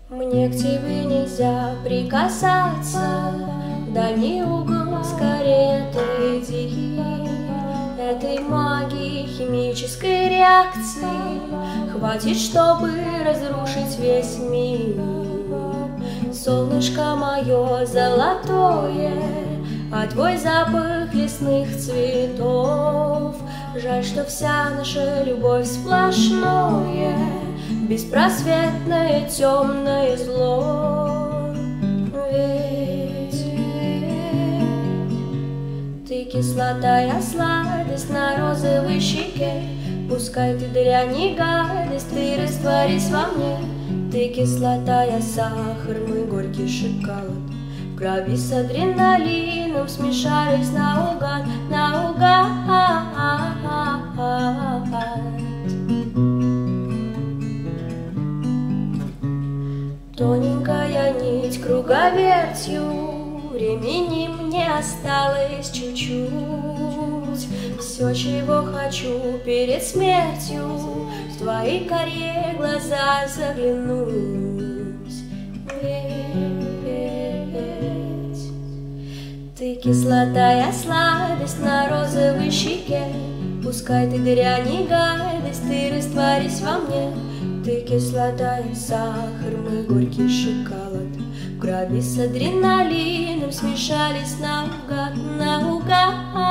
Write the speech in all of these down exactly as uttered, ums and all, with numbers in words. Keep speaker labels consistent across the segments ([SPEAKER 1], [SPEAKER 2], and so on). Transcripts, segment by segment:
[SPEAKER 1] Мне к тебе нельзя прикасаться, в дальний угол скорее отойди. Этой магии химической реакции хватит, чтобы разрушить весь мир. Солнышко мое золотое, а твой запах лесных цветов. Жаль, что вся наша любовь сплошное, беспросветное темное зло. Ведь ты кислотая сладость на розовой щеке, пускай ты дрянь и гадость, ты растворись во мне. Ты кислотая сахар, мы горький шоколад, в крови с адреналином смешались наугад, наугад. Тоненькая нить круговертью, времени мне осталось чуть-чуть. Все, чего хочу перед смертью, в твои карие глаза заглянуть. Ведь ты кислотая сладость на розовой щеке, пускай ты дрянь и гадость, ты растворись во мне. Ты кислота и сахар, мы горький шоколад, в крови с адреналином смешались наугад, наугад.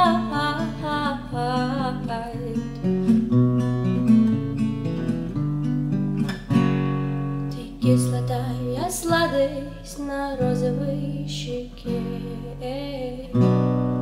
[SPEAKER 1] Ты кислота и сладость на розовой щеке.